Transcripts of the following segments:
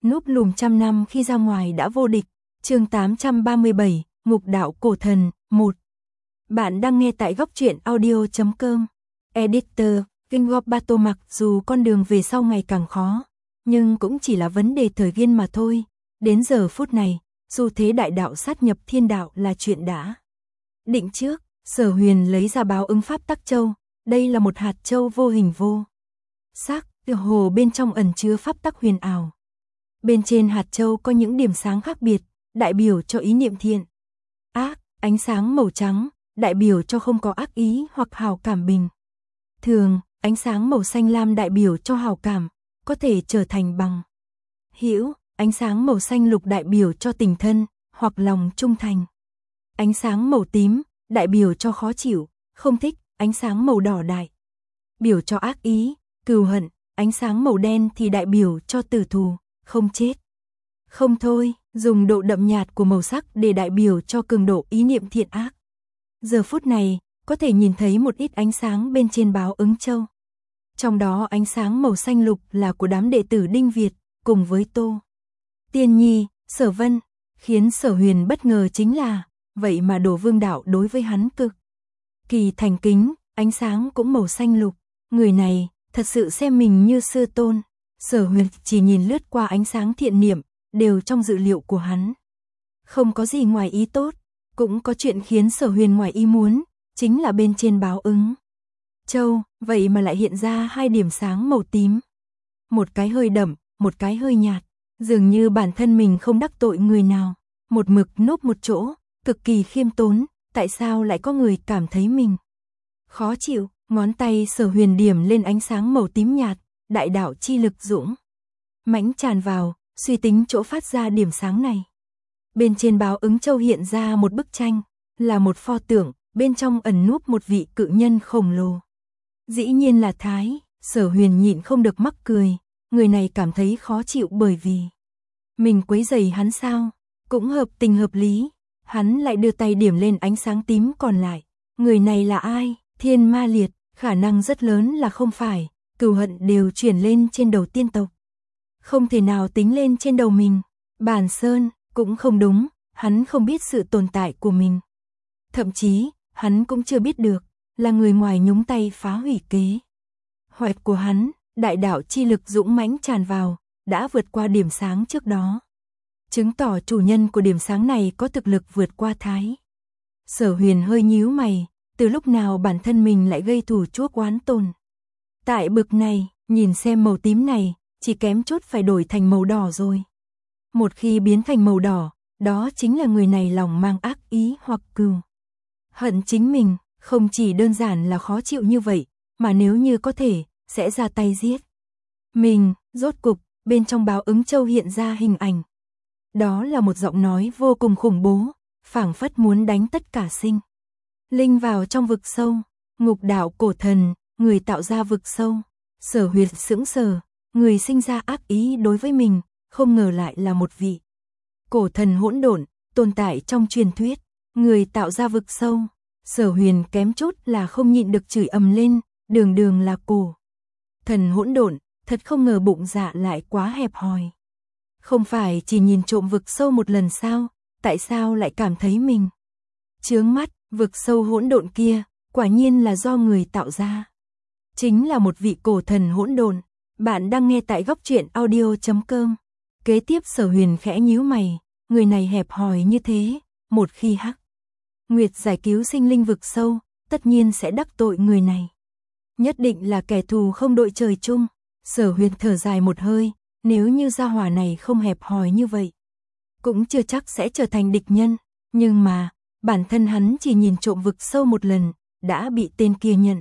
núp lùm trăm năm khi ra ngoài đã vô địch. Chương 837, Ngục đạo cổ thần, 1. Bạn đang nghe tại góc truyện audio.com. Editor, King of Battle. Mặc dù con đường về sau ngày càng khó, nhưng cũng chỉ là vấn đề thời gian mà thôi. Đến giờ phút này, dù thế đại đạo sát nhập thiên đạo là chuyện đã định trước. Sở Huyền lấy ra báo ứng pháp tắc châu. Đây là một hạt châu vô hình vô sắc, tựa hồ bên trong ẩn chứa pháp tắc huyền ảo. Bên trên hạt châu có những điểm sáng khác biệt, đại biểu cho ý niệm thiện, ác. Ánh sáng màu trắng, đại biểu cho không có ác ý hoặc hào cảm bình thường. Ánh sáng màu xanh lam đại biểu cho hào cảm, có thể trở thành bằng hữu. Ánh sáng màu xanh lục đại biểu cho tình thân, hoặc lòng trung thành. Ánh sáng màu tím, đại biểu cho khó chịu, không thích. Ánh sáng màu đỏ đại biểu cho ác ý, cừu hận. Ánh sáng màu đen thì đại biểu cho tử thù, không chết không thôi. Dùng độ đậm nhạt của màu sắc để đại biểu cho cường độ ý niệm thiện ác. Giờ phút này, có thể nhìn thấy một ít ánh sáng bên trên báo ứng châu. Trong đó ánh sáng màu xanh lục là của đám đệ tử Đinh Việt, cùng với Tô Tiên Nhi, Sở Vân. Khiến Sở Huyền bất ngờ chính là, vậy mà Đồ Vương đạo đối với hắn cực kỳ thành kính, ánh sáng cũng màu xanh lục. Người này, thật sự xem mình như sư tôn. Sở Huyền chỉ nhìn lướt qua ánh sáng thiện niệm, đều trong dự liệu của hắn. Không có gì ngoài ý tốt, cũng có chuyện khiến Sở Huyền ngoài ý muốn, chính là bên trên báo ứng châu, vậy mà lại hiện ra hai điểm sáng màu tím. Một cái hơi đậm, một cái hơi nhạt, dường như bản thân mình không đắc tội người nào, một mực núp một chỗ, cực kỳ khiêm tốn, tại sao lại có người cảm thấy mình khó chịu. Ngón tay Sở Huyền điểm lên ánh sáng màu tím nhạt, đại đạo chi lực dũng mãnh tràn vào, suy tính chỗ phát ra điểm sáng này. Bên trên báo ứng châu hiện ra một bức tranh, là một pho tượng, bên trong ẩn núp một vị cự nhân khổng lồ. Dĩ nhiên là Thái. Sở Huyền nhịn không được mắc cười, người này cảm thấy khó chịu bởi vì mình quấy rầy hắn sao? Cũng hợp tình hợp lý. Hắn lại đưa tay điểm lên ánh sáng tím còn lại. Người này là ai? Thiên Ma Liệt. Khả năng rất lớn là không phải, cừu hận đều chuyển lên trên đầu tiên tộc, không thể nào tính lên trên đầu mình. Bản Sơn cũng không đúng, hắn không biết sự tồn tại của mình. Thậm chí, hắn cũng chưa biết được, là người ngoài nhúng tay phá hủy kế hoạch của hắn. Đại đạo chi lực dũng mãnh tràn vào, đã vượt qua điểm sáng trước đó, chứng tỏ chủ nhân của điểm sáng này có thực lực vượt qua Thái. Sở Huyền hơi nhíu mày, từ lúc nào bản thân mình lại gây thù chuốc oán tồn tại bực này. Nhìn xem màu tím này, chỉ kém chút phải đổi thành màu đỏ rồi. Một khi biến thành màu đỏ, đó chính là người này lòng mang ác ý hoặc cừu hận chính mình. Không chỉ đơn giản là khó chịu như vậy, mà nếu như có thể, sẽ ra tay giết mình. Rốt cục, bên trong báo ứng châu hiện ra hình ảnh. Đó là một giọng nói vô cùng khủng bố, phảng phất muốn đánh tất cả sinh linh vào trong vực sâu. Ngục đạo cổ thần, người tạo ra vực sâu. Sở Huyền sững sờ, người sinh ra ác ý đối với mình, không ngờ lại là một vị cổ thần hỗn độn, tồn tại trong truyền thuyết. Người tạo ra vực sâu. Sở Huyền kém chút là không nhịn được chửi ầm lên, đường đường là cổ thần hỗn độn, thật không ngờ bụng dạ lại quá hẹp hòi. Không phải chỉ nhìn trộm vực sâu một lần sao, tại sao lại cảm thấy mình chướng mắt? Vực sâu hỗn độn kia, quả nhiên là do người tạo ra. Chính là một vị cổ thần hỗn độn. Bạn đang nghe tại góc truyện audio.com. Kế tiếp Sở Huyền khẽ nhíu mày, người này hẹp hòi như thế, một khi Hắc Nguyệt giải cứu sinh linh vực sâu, tất nhiên sẽ đắc tội người này. Nhất định là kẻ thù không đội trời chung. Sở Huyền thở dài một hơi, nếu như gia hỏa này không hẹp hòi như vậy, cũng chưa chắc sẽ trở thành địch nhân. Nhưng mà, bản thân hắn chỉ nhìn trộm vực sâu một lần, đã bị tên kia nhận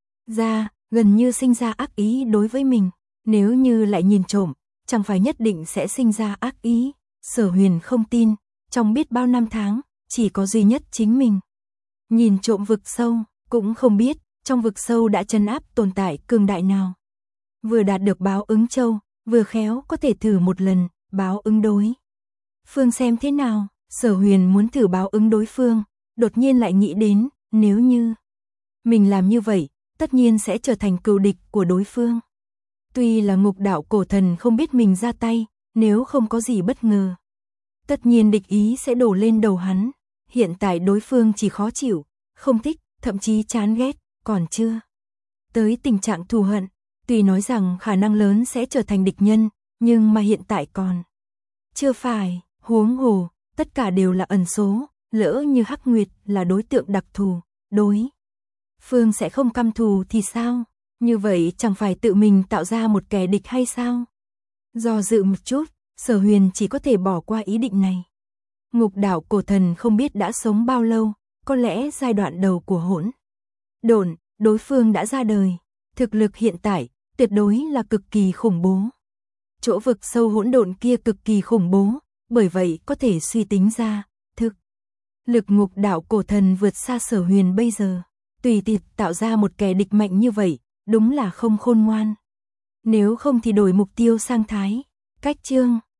ra, gần như sinh ra ác ý đối với mình. Nếu như lại nhìn trộm, chẳng phải nhất định sẽ sinh ra ác ý. Sở Huyền không tin, trong biết bao năm tháng, chỉ có duy nhất chính mình nhìn trộm vực sâu, cũng không biết trong vực sâu đã trấn áp tồn tại cường đại nào. Vừa đạt được báo ứng châu, vừa khéo có thể thử một lần báo ứng đối phương xem thế nào. Sở Huyền muốn thử báo ứng đối phương, đột nhiên lại nghĩ đến, nếu như mình làm như vậy, tất nhiên sẽ trở thành cừu địch của đối phương. Tuy là ngục đạo cổ thần không biết mình ra tay, nếu không có gì bất ngờ. Tất nhiên địch ý sẽ đổ lên đầu hắn, hiện tại đối phương chỉ khó chịu, không thích, thậm chí chán ghét, còn chưa tới tình trạng thù hận, tuy nói rằng khả năng lớn sẽ trở thành địch nhân, nhưng mà hiện tại còn chưa phải, huống hồ, tất cả đều là ẩn số, lỡ như Hắc Nguyệt là đối tượng đặc thù, đối phương sẽ không căm thù thì sao? Như vậy chẳng phải tự mình tạo ra một kẻ địch hay sao? Do dự một chút, Sở Huyền chỉ có thể bỏ qua ý định này. Ngục đảo cổ thần không biết đã sống bao lâu, có lẽ giai đoạn đầu của hỗn độn, đối phương đã ra đời. Thực lực hiện tại, tuyệt đối là cực kỳ khủng bố. Chỗ vực sâu hỗn độn kia cực kỳ khủng bố, bởi vậy có thể suy tính ra, thực lực ngục đảo cổ thần vượt xa Sở Huyền bây giờ. Tùy tiện tạo ra một kẻ địch mạnh như vậy, đúng là không khôn ngoan. Nếu không thì đổi mục tiêu sang Thái, cách chương.